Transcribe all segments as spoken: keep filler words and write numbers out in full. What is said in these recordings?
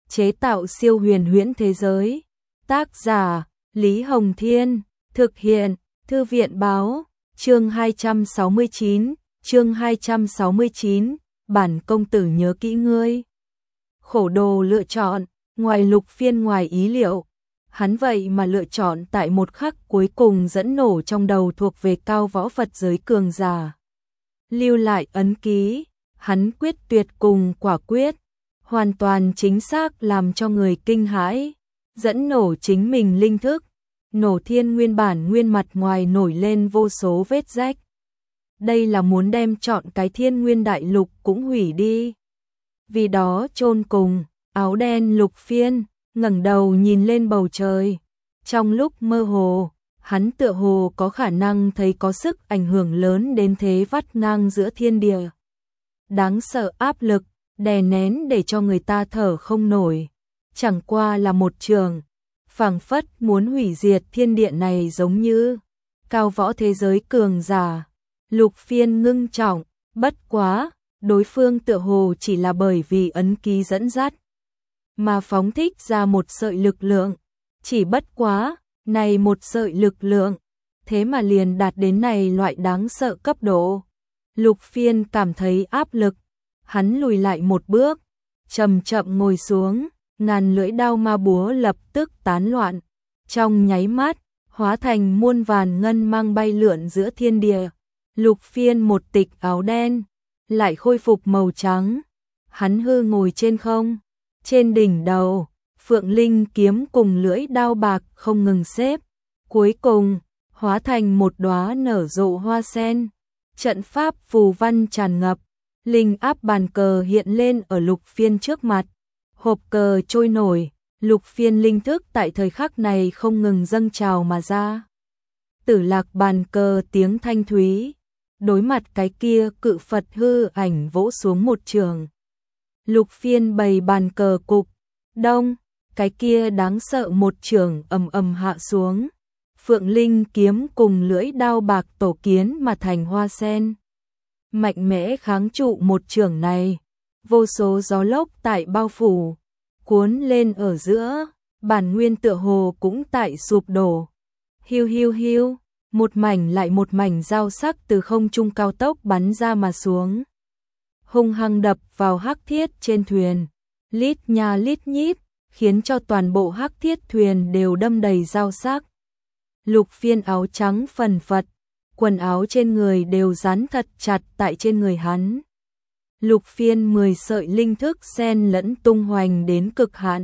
chế tạo siêu huyền huyễn thế giới. Tác giả Lý Hồng Thiên, thực hiện Thư viện Báo. Chương hai trăm sáu mươi chín, chương hai trăm sáu mươi chín, bản công tử nhớ kỹ ngươi. Khổ đồ lựa chọn, ngoài Lục Phiên ngoài ý liệu, hắn vậy mà lựa chọn tại một khắc cuối cùng dẫn nổ trong đầu thuộc về cao võ Phật giới cường giả. Lưu lại ấn ký, hắn quyết tuyệt cùng quả quyết, hoàn toàn chính xác làm cho người kinh hãi, dẫn nổ chính mình linh thức, nổ thiên nguyên bản nguyên mặt ngoài nổi lên vô số vết rách. Đây là muốn đem chọn cái thiên nguyên đại lục cũng hủy đi. Vì đó chôn cùng, áo đen Lục Phiên ngẩng đầu nhìn lên bầu trời. Trong lúc mơ hồ, hắn tựa hồ có khả năng thấy có sức ảnh hưởng lớn đến thế vắt ngang giữa thiên địa. Đáng sợ áp lực, đè nén để cho người ta thở không nổi. Chẳng qua là một trường, phảng phất muốn hủy diệt thiên địa này giống như cao võ thế giới cường giả. Lục Phiên ngưng trọng, bất quá, đối phương tựa hồ chỉ là bởi vì ấn ký dẫn dắt mà phóng thích ra một sợi lực lượng, chỉ bất quá, này một sợi lực lượng, thế mà liền đạt đến này loại đáng sợ cấp độ. Lục Phiên cảm thấy áp lực, hắn lùi lại một bước, chậm chậm ngồi xuống, ngàn lưỡi đao ma búa lập tức tán loạn, trong nháy mắt, hóa thành muôn vàn ngân mang bay lượn giữa thiên địa. Lục Phiên một tịch áo đen, lại khôi phục màu trắng, hắn hư ngồi trên không, trên đỉnh đầu, phượng linh kiếm cùng lưỡi đao bạc không ngừng xếp, cuối cùng, hóa thành một đóa nở rộ hoa sen, trận pháp phù văn tràn ngập, linh áp bàn cờ hiện lên ở Lục Phiên trước mặt, hộp cờ trôi nổi, Lục Phiên linh thức tại thời khắc này không ngừng dâng trào mà ra. Tử lạc bàn cờ tiếng thanh thúy, đối mặt cái kia cự Phật hư ảnh vỗ xuống một trường. Lục Phiên bày bàn cờ cục, đông, cái kia đáng sợ một trường ầm ầm hạ xuống. Phượng linh kiếm cùng lưỡi đao bạc tổ kiến mà thành hoa sen. Mạnh mẽ kháng trụ một trường này, vô số gió lốc tại bao phủ, cuốn lên ở giữa, bản nguyên tựa hồ cũng tại sụp đổ. Hiu hiu hiu, một mảnh lại một mảnh dao sắc từ không trung cao tốc bắn ra mà xuống, hung hăng đập vào hắc thiết trên thuyền, lít nha lít nhít, khiến cho toàn bộ hắc thiết thuyền đều đâm đầy dao sắc. Lục Phiên áo trắng phần phật, quần áo trên người đều dán thật chặt tại trên người hắn. Lục Phiên mười sợi linh thức xen lẫn tung hoành đến cực hạn.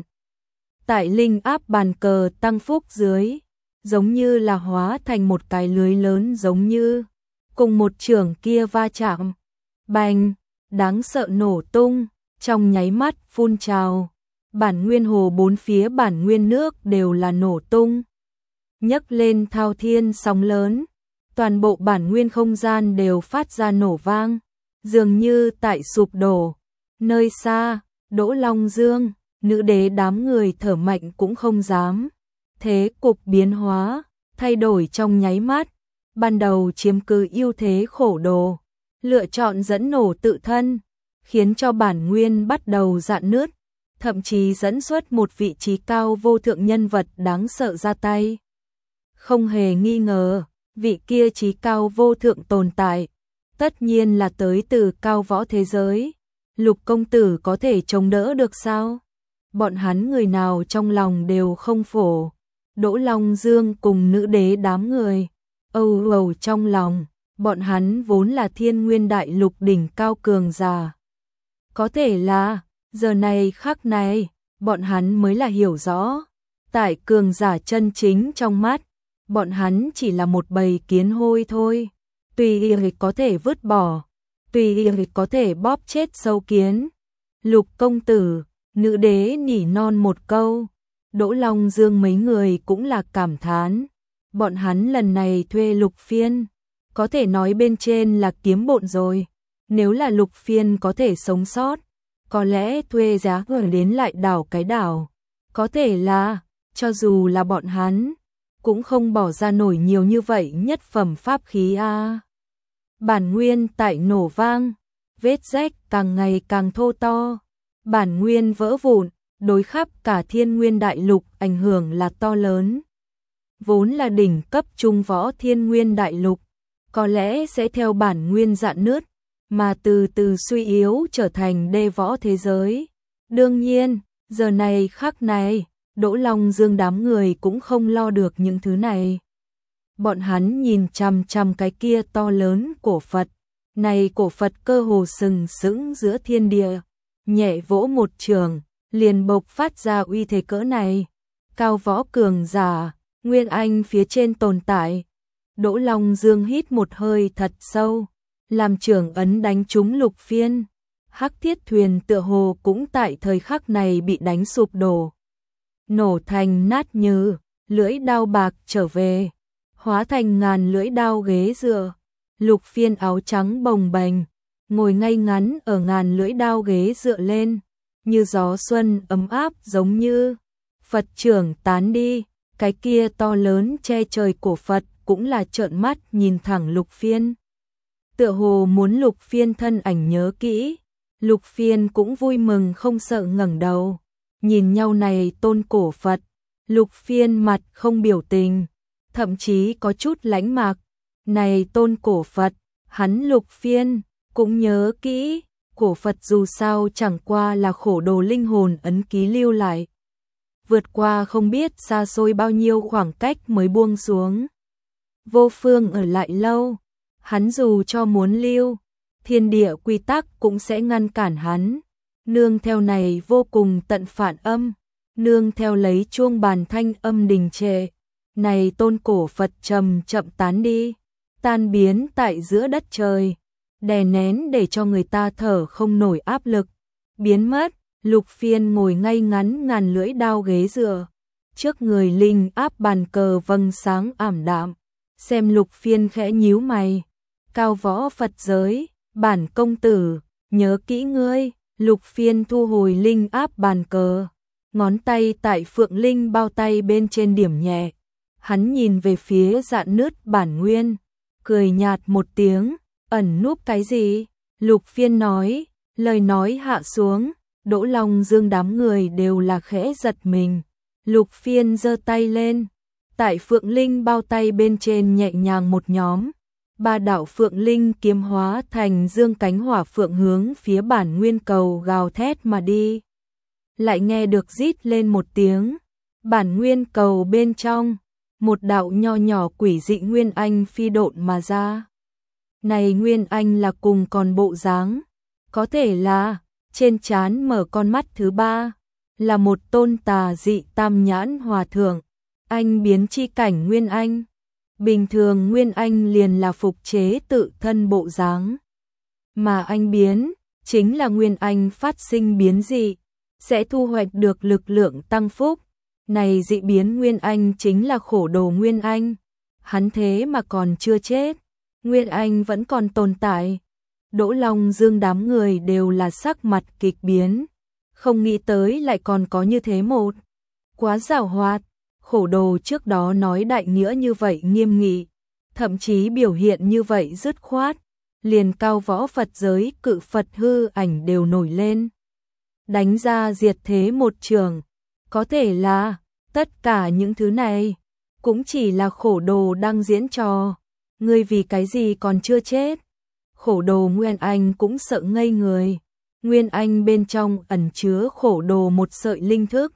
Tại linh áp bàn cờ tăng phúc dưới, giống như là hóa thành một cái lưới lớn giống như, cùng một trường kia va chạm. Bành, đáng sợ nổ tung, trong nháy mắt phun trào. Bản nguyên hồ bốn phía bản nguyên nước đều là nổ tung. Nhấc lên thao thiên sóng lớn, toàn bộ bản nguyên không gian đều phát ra nổ vang, dường như tại sụp đổ. Nơi xa, Đỗ Long Dương, nữ đế đám người thở mạnh cũng không dám. Thế cục biến hóa, thay đổi trong nháy mắt, ban đầu chiếm cứ ưu thế khổ đồ, lựa chọn dẫn nổ tự thân, khiến cho bản nguyên bắt đầu rạn nứt, thậm chí dẫn xuất một vị trí cao vô thượng nhân vật đáng sợ ra tay. Không hề nghi ngờ, vị kia trí cao vô thượng tồn tại, tất nhiên là tới từ cao võ thế giới. Lục công tử có thể chống đỡ được sao? Bọn hắn người nào trong lòng đều không phổ. Đỗ Long Dương cùng nữ đế đám người, âu âu trong lòng, bọn hắn vốn là thiên nguyên đại lục đỉnh cao cường giả. Có thể là, giờ này khắc này, bọn hắn mới là hiểu rõ, tại cường giả chân chính trong mắt, bọn hắn chỉ là một bầy kiến hôi thôi, tùy ý có thể vứt bỏ, tùy ý có thể bóp chết sâu kiến. Lục công tử, nữ đế nỉ non một câu. Đỗ Long Dương mấy người cũng là cảm thán, bọn hắn lần này thuê Lục Phiên, có thể nói bên trên là kiếm bộn rồi, nếu là Lục Phiên có thể sống sót, có lẽ thuê giá gửi đến lại đảo cái đảo, có thể là, cho dù là bọn hắn, cũng không bỏ ra nổi nhiều như vậy nhất phẩm pháp khí a. À. Bản nguyên tại nổ vang, vết rách càng ngày càng thô to, bản nguyên vỡ vụn, đối khắp cả Thiên Nguyên Đại Lục ảnh hưởng là to lớn. Vốn là đỉnh cấp trung võ Thiên Nguyên Đại Lục, có lẽ sẽ theo bản nguyên rạn nứt, mà từ từ suy yếu trở thành đê võ thế giới. Đương nhiên, giờ này khắc này, Đỗ Long Dương đám người cũng không lo được những thứ này. Bọn hắn nhìn chằm chằm cái kia to lớn cổ Phật, này cổ Phật cơ hồ sừng sững giữa thiên địa, nhẹ vỗ một trường, liền bộc phát ra uy thế cỡ này. Cao võ cường giả, Nguyên Anh phía trên tồn tại. Đỗ Long Dương hít một hơi thật sâu, làm trưởng ấn đánh trúng Lục Phiên. Hắc Thiết thuyền tựa hồ cũng tại thời khắc này bị đánh sụp đổ, nổ thành nát như, lưỡi đao bạc trở về, hóa thành ngàn lưỡi đao ghế dựa. Lục Phiên áo trắng bồng bềnh, ngồi ngay ngắn ở ngàn lưỡi đao ghế dựa lên, như gió xuân ấm áp giống như. Phật trưởng tán đi, cái kia to lớn che trời cổ Phật cũng là trợn mắt nhìn thẳng Lục Phiên. Tựa hồ muốn Lục Phiên thân ảnh nhớ kỹ, Lục Phiên cũng vui mừng không sợ ngẩng đầu, nhìn nhau này tôn cổ Phật. Lục Phiên mặt không biểu tình, thậm chí có chút lãnh mạc. Này tôn cổ Phật, hắn Lục Phiên cũng nhớ kỹ, cổ Phật dù sao chẳng qua là khổ đồ linh hồn ấn ký lưu lại, vượt qua không biết xa xôi bao nhiêu khoảng cách mới buông xuống. Vô phương ở lại lâu, hắn dù cho muốn lưu, thiên địa quy tắc cũng sẽ ngăn cản hắn. Nương theo này vô cùng tận phản âm, nương theo lấy chuông bàn thanh âm đình trệ, này tôn cổ Phật chậm chậm tán đi, tan biến tại giữa đất trời, đè nén để cho người ta thở không nổi áp lực, biến mất. Lục Phiên ngồi ngay ngắn ngàn lưỡi đao ghế dựa, trước người linh áp bàn cờ vầng sáng ảm đạm, xem Lục Phiên khẽ nhíu mày. Cao võ Phật giới, bản công tử, nhớ kỹ ngươi. Lục Phiên thu hồi linh áp bàn cờ, ngón tay tại phượng linh bao tay bên trên điểm nhẹ. Hắn nhìn về phía rạn nứt bản nguyên, cười nhạt một tiếng, ẩn núp cái gì? Lục Phiên nói, lời nói hạ xuống, Đỗ Long Dương đám người đều là khẽ giật mình. Lục Phiên giơ tay lên, tại phượng linh bao tay bên trên nhẹ nhàng một nhóm, ba đạo phượng linh kiếm hóa thành dương cánh hỏa phượng hướng phía bản nguyên cầu gào thét mà đi. Lại nghe được rít lên một tiếng, bản nguyên cầu bên trong, một đạo nho nhỏ quỷ dị nguyên anh phi độn mà ra. Này nguyên anh là cùng còn bộ dáng, có thể là trên trán mở con mắt thứ ba, là một tôn tà dị tam nhãn hòa thượng, anh biến chi cảnh nguyên anh. Bình thường nguyên anh liền là phục chế tự thân bộ dáng, mà anh biến chính là nguyên anh phát sinh biến dị, sẽ thu hoạch được lực lượng tăng phúc. Này dị biến nguyên anh chính là khổ đồ nguyên anh, hắn thế mà còn chưa chết, nguyên anh vẫn còn tồn tại. Đỗ Long Dương đám người đều là sắc mặt kịch biến, không nghĩ tới lại còn có như thế một. Quá giàu hoạt, khổ đồ trước đó nói đại nghĩa như vậy nghiêm nghị, thậm chí biểu hiện như vậy dứt khoát, liền cao võ Phật giới cự Phật hư ảnh đều nổi lên, đánh ra diệt thế một trường. Có thể là tất cả những thứ này cũng chỉ là khổ đồ đang diễn trò. Ngươi vì cái gì còn chưa chết? Khổ đồ Nguyên Anh cũng sợ ngây người. Nguyên Anh bên trong ẩn chứa khổ đồ một sợi linh thức.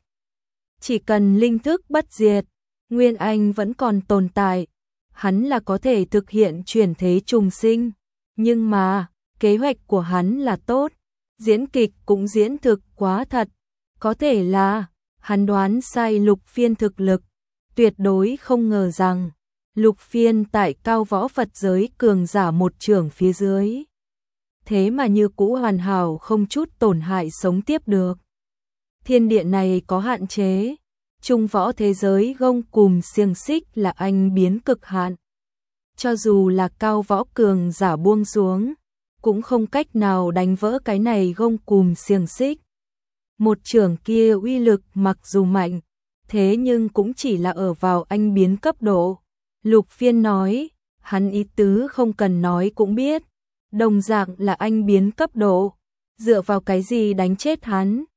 Chỉ cần linh thức bất diệt, Nguyên Anh vẫn còn tồn tại. Hắn là có thể thực hiện chuyển thế trùng sinh. Nhưng mà, kế hoạch của hắn là tốt. Diễn kịch cũng diễn thực quá thật. Có thể là, hắn đoán sai Lục Phiên thực lực. Tuyệt đối không ngờ rằng, Lục Phiên tại cao võ Phật giới cường giả một trường phía dưới. Thế mà như cũ hoàn hảo không chút tổn hại sống tiếp được. Thiên địa này có hạn chế. Trung võ thế giới gông cùm xiềng xích là anh biến cực hạn. Cho dù là cao võ cường giả buông xuống, cũng không cách nào đánh vỡ cái này gông cùm xiềng xích. Một trường kia uy lực mặc dù mạnh, thế nhưng cũng chỉ là ở vào anh biến cấp độ. Lục Phiên nói, hắn ý tứ không cần nói cũng biết, đồng dạng là anh biến cấp độ, dựa vào cái gì đánh chết hắn.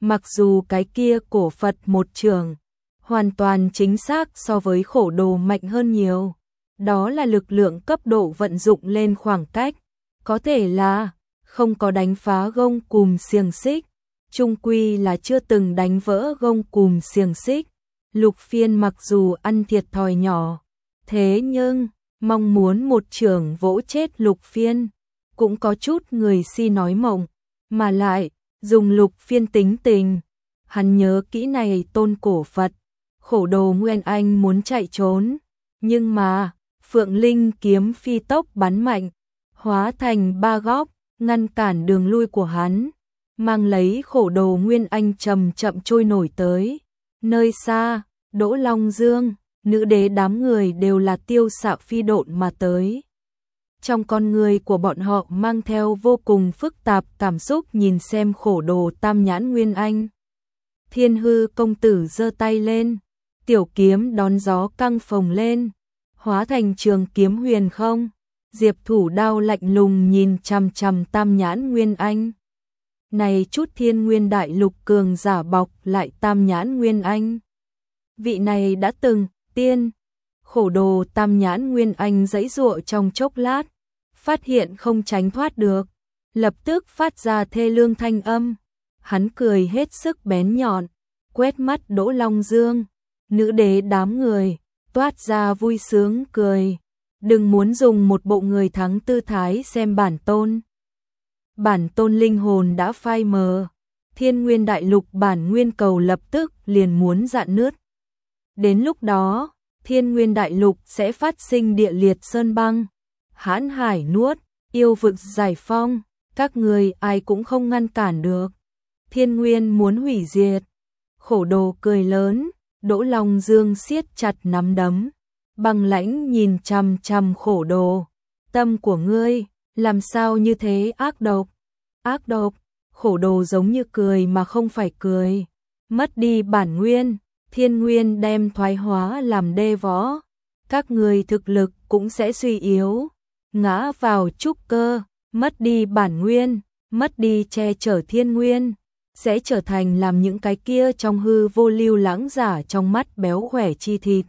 Mặc dù cái kia cổ Phật một trường, hoàn toàn chính xác so với khổ đồ mạnh hơn nhiều. Đó là lực lượng cấp độ vận dụng lên khoảng cách. Có thể là không có đánh phá gông cùm xiềng xích, chung quy là chưa từng đánh vỡ gông cùm xiềng xích. Lục Phiên mặc dù ăn thiệt thòi nhỏ, thế nhưng mong muốn một trường vỗ chết Lục Phiên, cũng có chút người si nói mộng, mà lại dùng Lục Phiên tính tình. Hắn nhớ kỹ này tôn cổ Phật, khổ đồ Nguyên Anh muốn chạy trốn, nhưng mà Phượng Linh kiếm phi tốc bắn mạnh, hóa thành ba góc, ngăn cản đường lui của hắn, mang lấy khổ đồ Nguyên Anh chậm chậm trôi nổi tới. Nơi xa, Đỗ Long Dương, nữ đế đám người đều là tiêu xạo phi độn mà tới. Trong con người của bọn họ mang theo vô cùng phức tạp cảm xúc nhìn xem khổ đồ Tam Nhãn Nguyên Anh. Thiên Hư công tử giơ tay lên, tiểu kiếm đón gió căng phồng lên, hóa thành trường kiếm huyền không. Diệp Thủ đao lạnh lùng nhìn chằm chằm Tam Nhãn Nguyên Anh. Này chút thiên nguyên đại lục cường giả bọc lại Tam Nhãn Nguyên Anh. Vị này đã từng, tiên. Khổ đồ Tam Nhãn Nguyên Anh giãy giụa trong chốc lát, phát hiện không tránh thoát được, lập tức phát ra thê lương thanh âm. Hắn cười hết sức bén nhọn, quét mắt Đỗ Long Dương, nữ đế đám người, toát ra vui sướng cười. Đừng muốn dùng một bộ người thắng tư thái xem bản tôn. Bản tôn linh hồn đã phai mờ, thiên nguyên đại lục bản nguyên cầu lập tức liền muốn rạn nứt. Đến lúc đó, thiên nguyên đại lục sẽ phát sinh địa liệt sơn băng, hãn hải nuốt, yêu vực giải phong, các người ai cũng không ngăn cản được. Thiên nguyên muốn hủy diệt. Khổ đồ cười lớn, Đỗ Long Dương siết chặt nắm đấm, băng lãnh nhìn chằm chằm khổ đồ. Tâm của ngươi, làm sao như thế ác độc? Ác độc, khổ đồ giống như cười mà không phải cười. Mất đi bản nguyên, thiên nguyên đem thoái hóa làm đê võ. Các người thực lực cũng sẽ suy yếu, ngã vào trúc cơ, mất đi bản nguyên, mất đi che chở thiên nguyên, sẽ trở thành làm những cái kia trong hư vô lưu lãng giả trong mắt béo khỏe chi thịt.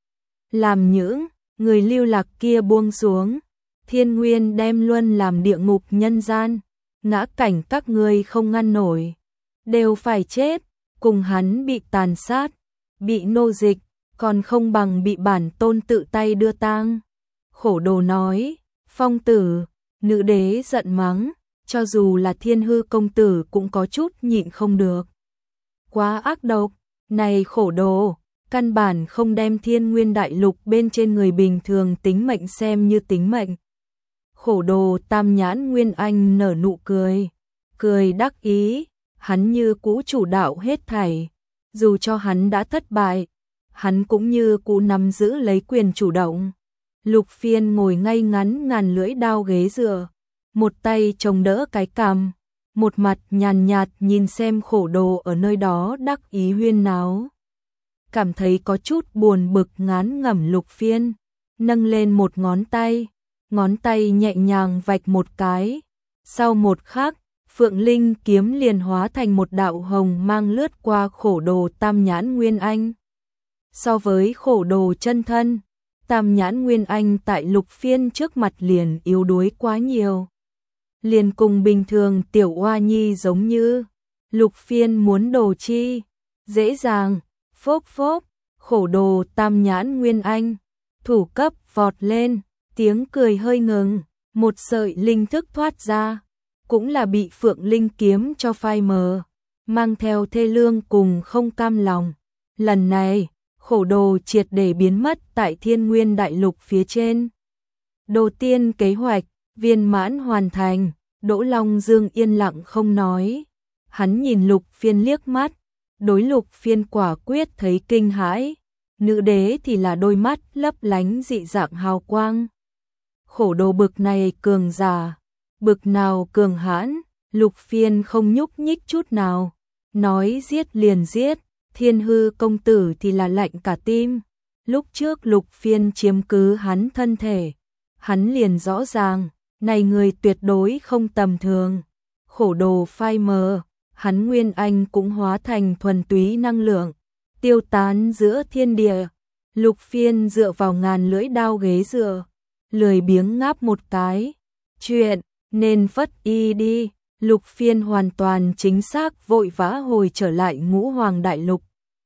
Làm những người lưu lạc kia buông xuống, thiên nguyên đem luân làm địa ngục nhân gian, ngã cảnh các ngươi không ngăn nổi, đều phải chết, cùng hắn bị tàn sát, bị nô dịch, còn không bằng bị bản tôn tự tay đưa tang. Khổ đồ nói, phong tử, nữ đế giận mắng, cho dù là Thiên Hư công tử cũng có chút nhịn không được. Quá ác độc, này khổ đồ, căn bản không đem thiên nguyên đại lục bên trên người bình thường tính mệnh xem như tính mệnh. Khổ đồ Tam Nhãn Nguyên Anh nở nụ cười, cười đắc ý, hắn như cũ chủ đạo hết thảy, dù cho hắn đã thất bại, hắn cũng như cũ nắm giữ lấy quyền chủ động. Lục Phiên ngồi ngay ngắn ngàn lưỡi đao ghế dựa, một tay chống đỡ cái cằm, một mặt nhàn nhạt nhìn xem khổ đồ ở nơi đó đắc ý huyên náo. Cảm thấy có chút buồn bực ngán ngẩm Lục Phiên, nâng lên một ngón tay, ngón tay nhẹ nhàng vạch một cái. Sau một khắc, Phượng Linh kiếm liền hóa thành một đạo hồng mang lướt qua khổ đồ Tam Nhãn Nguyên Anh. So với khổ đồ chân thân, Tam Nhãn Nguyên Anh tại Lục Phiên trước mặt liền yếu đuối quá nhiều. Liền cùng bình thường tiểu oa nhi giống như, Lục Phiên muốn đồ chi, dễ dàng, phốp phốp, khổ đồ Tam Nhãn Nguyên Anh, thủ cấp vọt lên, tiếng cười hơi ngừng, một sợi linh thức thoát ra, cũng là bị Phượng Linh kiếm cho phai mờ, mang theo thê lương cùng không cam lòng. Lần này, khổ đồ triệt để biến mất tại thiên nguyên đại lục phía trên. Đồ tiên kế hoạch, viên mãn hoàn thành, Đỗ Long Dương yên lặng không nói. Hắn nhìn Lục Phiên liếc mắt, đối Lục Phiên quả quyết thấy kinh hãi, nữ đế thì là đôi mắt lấp lánh dị dạng hào quang. Khổ đồ bực này cường giả, bực nào cường hãn, Lục Phiên không nhúc nhích chút nào, nói giết liền giết. Thiên Hư công tử thì là lạnh cả tim. Lúc trước Lục Phiên chiếm cứ hắn thân thể, hắn liền rõ ràng, này người tuyệt đối không tầm thường. Khổ đồ phai mờ, hắn nguyên anh cũng hóa thành thuần túy năng lượng, tiêu tán giữa thiên địa. Lục Phiên dựa vào ngàn lưỡi đao ghế dựa, lười biếng ngáp một cái. Chuyện nên phất y đi. Lục Phiên hoàn toàn chính xác vội vã hồi trở lại Ngũ Hoàng Đại Lục.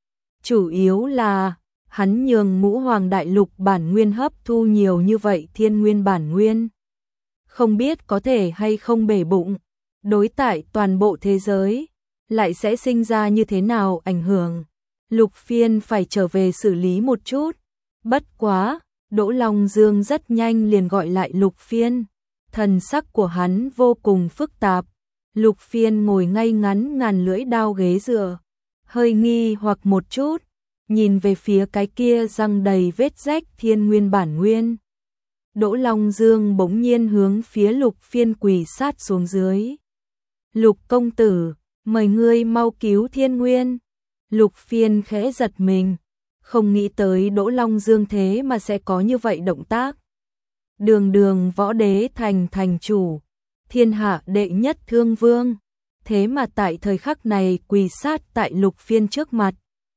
Chủ yếu là hắn nhường Ngũ Hoàng Đại Lục bản nguyên hấp thu nhiều như vậy thiên nguyên bản nguyên. Không biết có thể hay không bể bụng, đối tại toàn bộ thế giới, lại sẽ sinh ra như thế nào ảnh hưởng. Lục Phiên phải trở về xử lý một chút. Bất quá, Đỗ Long Dương rất nhanh liền gọi lại Lục Phiên. Thần sắc của hắn vô cùng phức tạp. Lục Phiên ngồi ngay ngắn ngàn lưỡi đao ghế dựa, hơi nghi hoặc một chút, nhìn về phía cái kia răng đầy vết rách thiên nguyên bản nguyên. Đỗ Long Dương bỗng nhiên hướng phía Lục Phiên quỳ sát xuống dưới. Lục công tử, mời ngươi mau cứu thiên nguyên. Lục Phiên khẽ giật mình, không nghĩ tới Đỗ Long Dương thế mà sẽ có như vậy động tác. Đường đường võ đế thành thành chủ, thiên hạ đệ nhất thương vương, thế mà tại thời khắc này quỳ sát tại Lục Phiên trước mặt.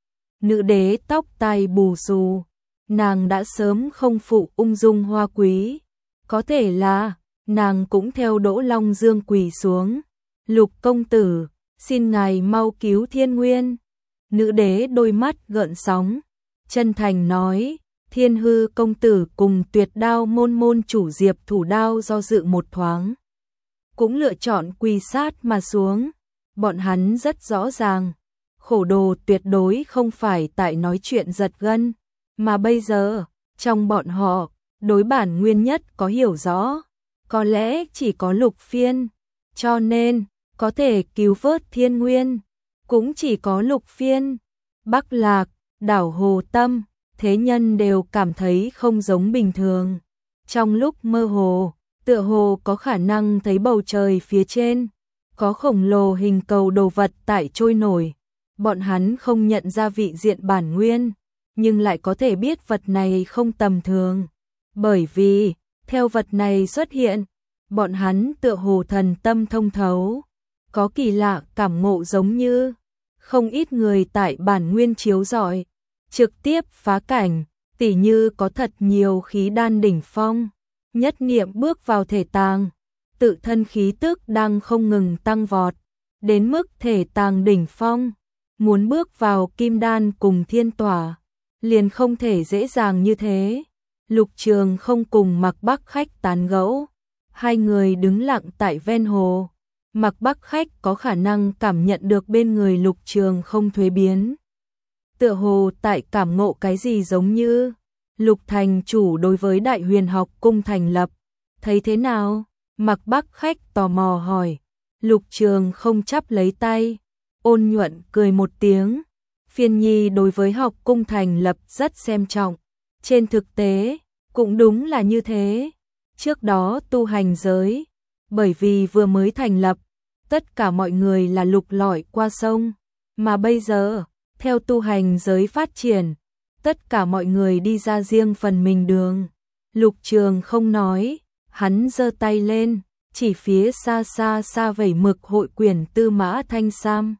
Nữ đế tóc tai bù xù, nàng đã sớm không phụ ung dung hoa quý, có thể là nàng cũng theo Đỗ Long Dương quỳ xuống. Lục công tử, xin ngài mau cứu thiên nguyên. Nữ đế đôi mắt gợn sóng, chân thành nói, Thiên Hư công tử cùng Tuyệt Đao môn môn chủ Diệp Thủ Đao do dự một thoáng, cũng lựa chọn quỳ sát mà xuống. Bọn hắn rất rõ ràng, khổ đồ tuyệt đối không phải tại nói chuyện giật gân, mà bây giờ, trong bọn họ, đối bản nguyên nhất có hiểu rõ, có lẽ chỉ có Lục Phiên, cho nên, có thể cứu vớt thiên nguyên, cũng chỉ có Lục Phiên. Bắc Lạc, đảo Hồ Tâm, thế nhân đều cảm thấy không giống bình thường. Trong lúc mơ hồ, tựa hồ có khả năng thấy bầu trời phía trên, có khổng lồ hình cầu đồ vật tại trôi nổi. Bọn hắn không nhận ra vị diện bản nguyên, nhưng lại có thể biết vật này không tầm thường. Bởi vì, theo vật này xuất hiện, bọn hắn tựa hồ thần tâm thông thấu, có kỳ lạ cảm ngộ giống như không ít người tại bản nguyên chiếu rọi, trực tiếp phá cảnh, tỉ như có thật nhiều khí đan đỉnh phong, nhất niệm bước vào thể tàng, tự thân khí tức đang không ngừng tăng vọt, đến mức thể tàng đỉnh phong, muốn bước vào kim đan cùng thiên tỏa, liền không thể dễ dàng như thế. Lục Trường không cùng Mạc Bắc Khách tán gẫu, hai người đứng lặng tại ven hồ. Mạc Bắc Khách có khả năng cảm nhận được bên người Lục Trường không thuế biến. Tựa hồ tại cảm ngộ cái gì giống như Lục thành chủ đối với Đại Huyền Học cung thành lập. Thấy thế nào? Mạc Bắc Khách tò mò hỏi. Lục Trường không chắp lấy tay, ôn nhuận cười một tiếng. Phiên Nhi đối với học cung thành lập rất xem trọng. Trên thực tế, cũng đúng là như thế. Trước đó tu hành giới, bởi vì vừa mới thành lập, tất cả mọi người là lục lọi qua sông, mà bây giờ, theo tu hành giới phát triển, tất cả mọi người đi ra riêng phần mình đường. Lục Trường không nói, hắn giơ tay lên, chỉ phía xa xa xa vẩy mực hội quyển Tư Mã Thanh Sam.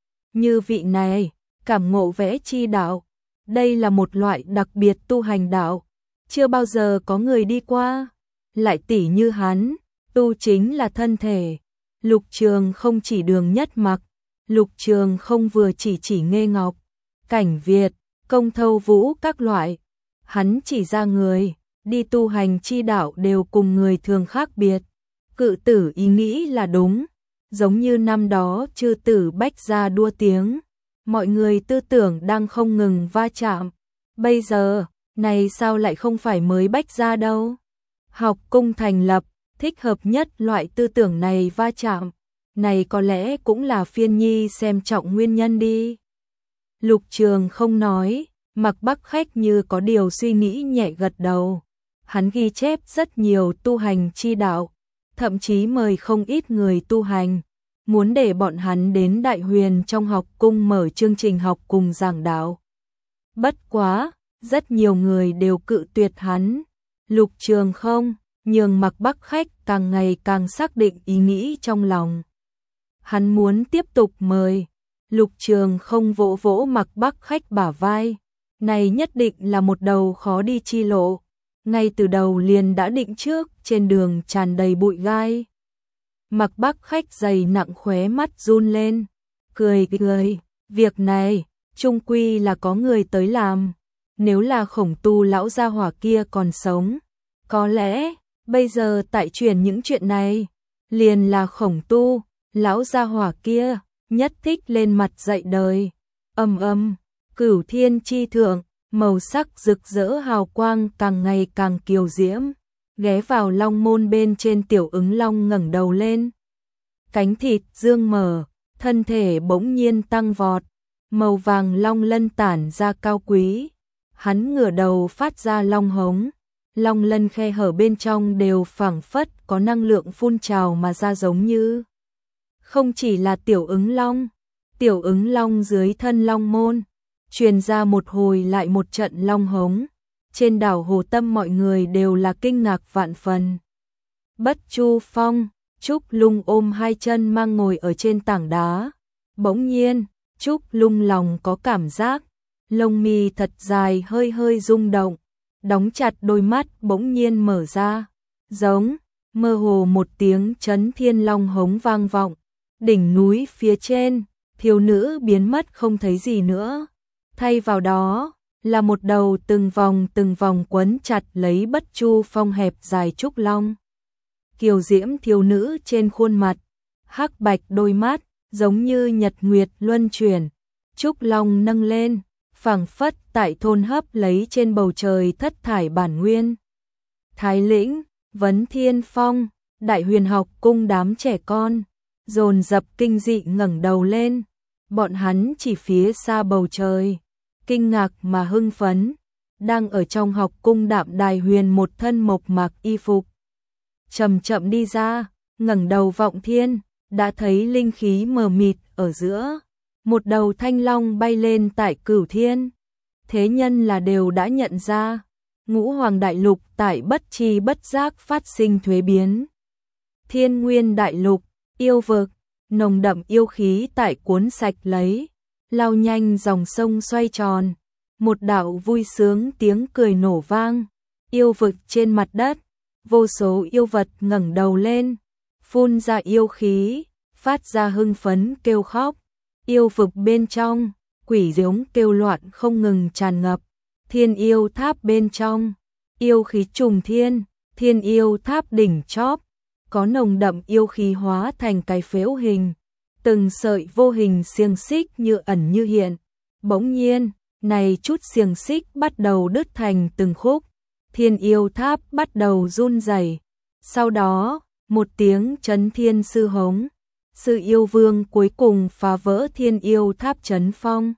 Như vị này, cảm ngộ vẽ chi đạo, đây là một loại đặc biệt tu hành đạo, chưa bao giờ có người đi qua. Lại tỉ như hắn, tu chính là thân thể. Lục Trường không chỉ Đường Nhất Mặc, Lục Trường không vừa chỉ chỉ Nghê Ngọc, Cảnh Việt, Công Thâu Vũ các loại. Hắn chỉ ra người, đi tu hành chi đạo đều cùng người thường khác biệt. Cự tử ý nghĩ là đúng, giống như năm đó chư tử Bách Gia đua tiếng, mọi người tư tưởng đang không ngừng va chạm. Bây giờ, này sao lại không phải mới Bách Gia đâu? Học cung thành lập, thích hợp nhất loại tư tưởng này va chạm. Này có lẽ cũng là Phiên Nhi xem trọng nguyên nhân đi. Lục Trường không nói, Mạc Bắc Khách như có điều suy nghĩ nhẹ gật đầu. Hắn ghi chép rất nhiều tu hành chi đạo, thậm chí mời không ít người tu hành, muốn để bọn hắn đến Đại Huyền trong học cung mở chương trình học cùng giảng đạo. Bất quá, rất nhiều người đều cự tuyệt hắn. Lục Trường không, nhường Mạc Bắc Khách càng ngày càng xác định ý nghĩ trong lòng. Hắn muốn tiếp tục mời. Lục Trường không vỗ vỗ Mạc Bắc Khách bả vai. Này nhất định là một đầu khó đi chi lộ. Ngay từ đầu liền đã định trước, trên đường tràn đầy bụi gai. Mạc Bắc Khách dày nặng khóe mắt run lên. Cười cười, việc này, chung quy là có người tới làm. Nếu là Khổng Tu lão gia hỏa kia còn sống, có lẽ, bây giờ tại truyền những chuyện này, liền là Khổng Tu, lão gia hỏa kia, nhất thích lên mặt dạy đời. Âm âm, Cửu Thiên chi thượng, màu sắc rực rỡ hào quang càng ngày càng kiều diễm, ghé vào long môn bên trên Tiểu Ứng Long ngẩng đầu lên. Cánh thịt dương mở, thân thể bỗng nhiên tăng vọt, màu vàng long lân tản ra cao quý. Hắn ngửa đầu phát ra long hống, long lân khe hở bên trong đều phảng phất có năng lượng phun trào mà ra giống như. Không chỉ là Tiểu Ứng Long, Tiểu Ứng Long dưới thân long môn, truyền ra một hồi lại một trận long hống. Trên đảo Hồ Tâm mọi người đều là kinh ngạc vạn phần. Bất Chu Phong, Trúc Lung ôm hai chân mang ngồi ở trên tảng đá. Bỗng nhiên, Trúc Lung lòng có cảm giác, lông mi thật dài hơi hơi rung động, đóng chặt đôi mắt bỗng nhiên mở ra, giống, mơ hồ một tiếng chấn thiên long hống vang vọng. Đỉnh núi phía trên, thiếu nữ biến mất không thấy gì nữa. Thay vào đó, là một đầu từng vòng từng vòng quấn chặt lấy Bất Chu Phong hẹp dài trúc long. Kiều diễm thiếu nữ trên khuôn mặt, hắc bạch đôi mắt, giống như nhật nguyệt luân chuyển. Trúc long nâng lên, phảng phất tại thôn hấp lấy trên bầu trời thất thải bản nguyên. Thái Lĩnh, Vấn Thiên Phong, Đại Huyền Học Cung đám trẻ con, dồn dập kinh dị ngẩng đầu lên. Bọn hắn chỉ phía xa bầu trời, kinh ngạc mà hưng phấn. Đang ở trong học cung Đạm Đài Huyền một thân mộc mạc y phục, chậm chậm đi ra, ngẩng đầu vọng thiên, đã thấy linh khí mờ mịt ở giữa, một đầu thanh long bay lên tại Cửu Thiên. Thế nhân là đều đã nhận ra, Ngũ Hoàng Đại Lục tại bất chi bất giác phát sinh thuế biến. Thiên Nguyên Đại Lục, yêu vực, nồng đậm yêu khí tại cuốn sạch lấy, lao nhanh dòng sông xoay tròn, một đạo vui sướng tiếng cười nổ vang. Yêu vực trên mặt đất, vô số yêu vật ngẩng đầu lên, phun ra yêu khí, phát ra hưng phấn kêu khóc. Yêu vực bên trong, quỷ giống kêu loạn không ngừng tràn ngập. Thiên yêu tháp bên trong, yêu khí trùng thiên, thiên yêu tháp đỉnh chóp, có nồng đậm yêu khí hóa thành cái phễu hình, từng sợi vô hình xiềng xích như ẩn như hiện. Bỗng nhiên, này chút xiềng xích bắt đầu đứt thành từng khúc, thiên yêu tháp bắt đầu run rẩy. Sau đó, một tiếng chấn thiên sư hống, sư yêu vương cuối cùng phá vỡ thiên yêu tháp chấn phong.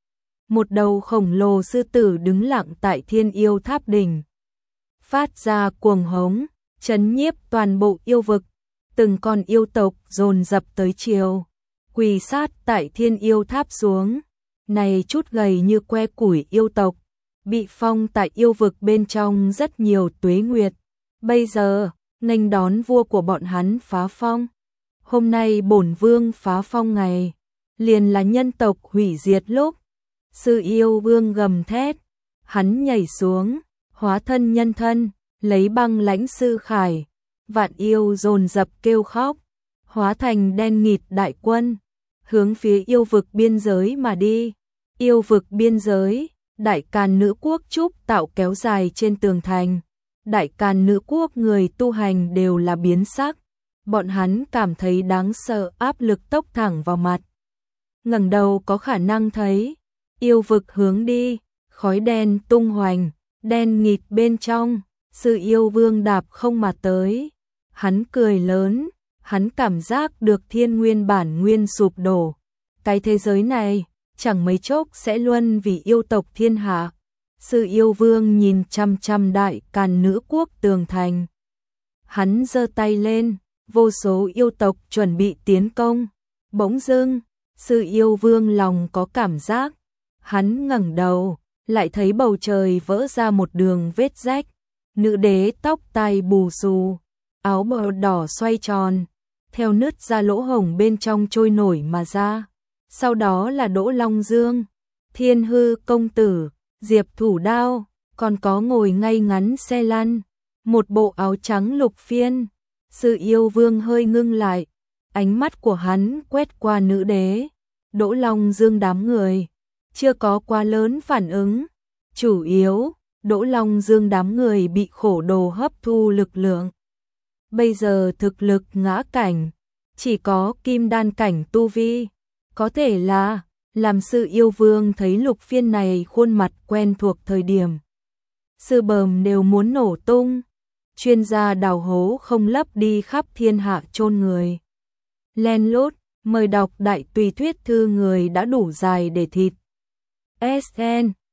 Một đầu khổng lồ sư tử đứng lặng tại thiên yêu tháp đỉnh, phát ra cuồng hống, chấn nhiếp toàn bộ yêu vực. Từng con yêu tộc dồn dập tới chiều, quỳ sát tại thiên yêu tháp xuống. Này chút gầy như que củi yêu tộc, bị phong tại yêu vực bên trong rất nhiều tuế nguyệt. Bây giờ, nghênh đón vua của bọn hắn phá phong. Hôm nay bổn vương phá phong ngày, liền là nhân tộc hủy diệt lúc. Sư yêu vương gầm thét, hắn nhảy xuống, hóa thân nhân thân, lấy băng lãnh sư khải. Vạn yêu dồn dập kêu khóc, hóa thành đen nghịt đại quân, hướng phía yêu vực biên giới mà đi. Yêu vực biên giới, Đại Càn Nữ Quốc trúc tạo kéo dài trên tường thành. Đại Càn Nữ Quốc người tu hành đều là biến sắc, bọn hắn cảm thấy đáng sợ, áp lực tốc thẳng vào mặt. Ngẩng đầu có khả năng thấy, yêu vực hướng đi, khói đen tung hoành, đen nghịt bên trong, sư yêu vương đạp không mà tới. Hắn cười lớn, hắn cảm giác được thiên nguyên bản nguyên sụp đổ. Cái thế giới này, chẳng mấy chốc sẽ luân vì yêu tộc thiên hạ. Sư yêu vương nhìn chăm chăm Đại Càn Nữ Quốc tường thành. Hắn giơ tay lên, vô số yêu tộc chuẩn bị tiến công. Bỗng dưng, sư yêu vương lòng có cảm giác. Hắn ngẩng đầu, lại thấy bầu trời vỡ ra một đường vết rách. Nữ đế tóc tai bù xù, áo bào đỏ xoay tròn, theo nứt ra lỗ hổng bên trong trôi nổi mà ra. Sau đó là Đỗ Long Dương, Thiên Hư công tử, Diệp Thủ Đao, còn có ngồi ngay ngắn xe lăn, một bộ áo trắng lục phiên. Sự yêu vương hơi ngưng lại, ánh mắt của hắn quét qua nữ đế, Đỗ Long Dương đám người, chưa có quá lớn phản ứng. Chủ yếu, Đỗ Long Dương đám người bị khổ đồ hấp thu lực lượng. Bây giờ thực lực ngã cảnh, chỉ có kim đan cảnh tu vi. Có thể là, làm sự yêu vương thấy lục phiên này khuôn mặt quen thuộc thời điểm. Sư bờm đều muốn nổ tung. Chuyên gia đào hố không lấp đi khắp thiên hạ chôn người. Len lút, mời đọc đại tùy thuyết thư người đã đủ dài để thịt. ét en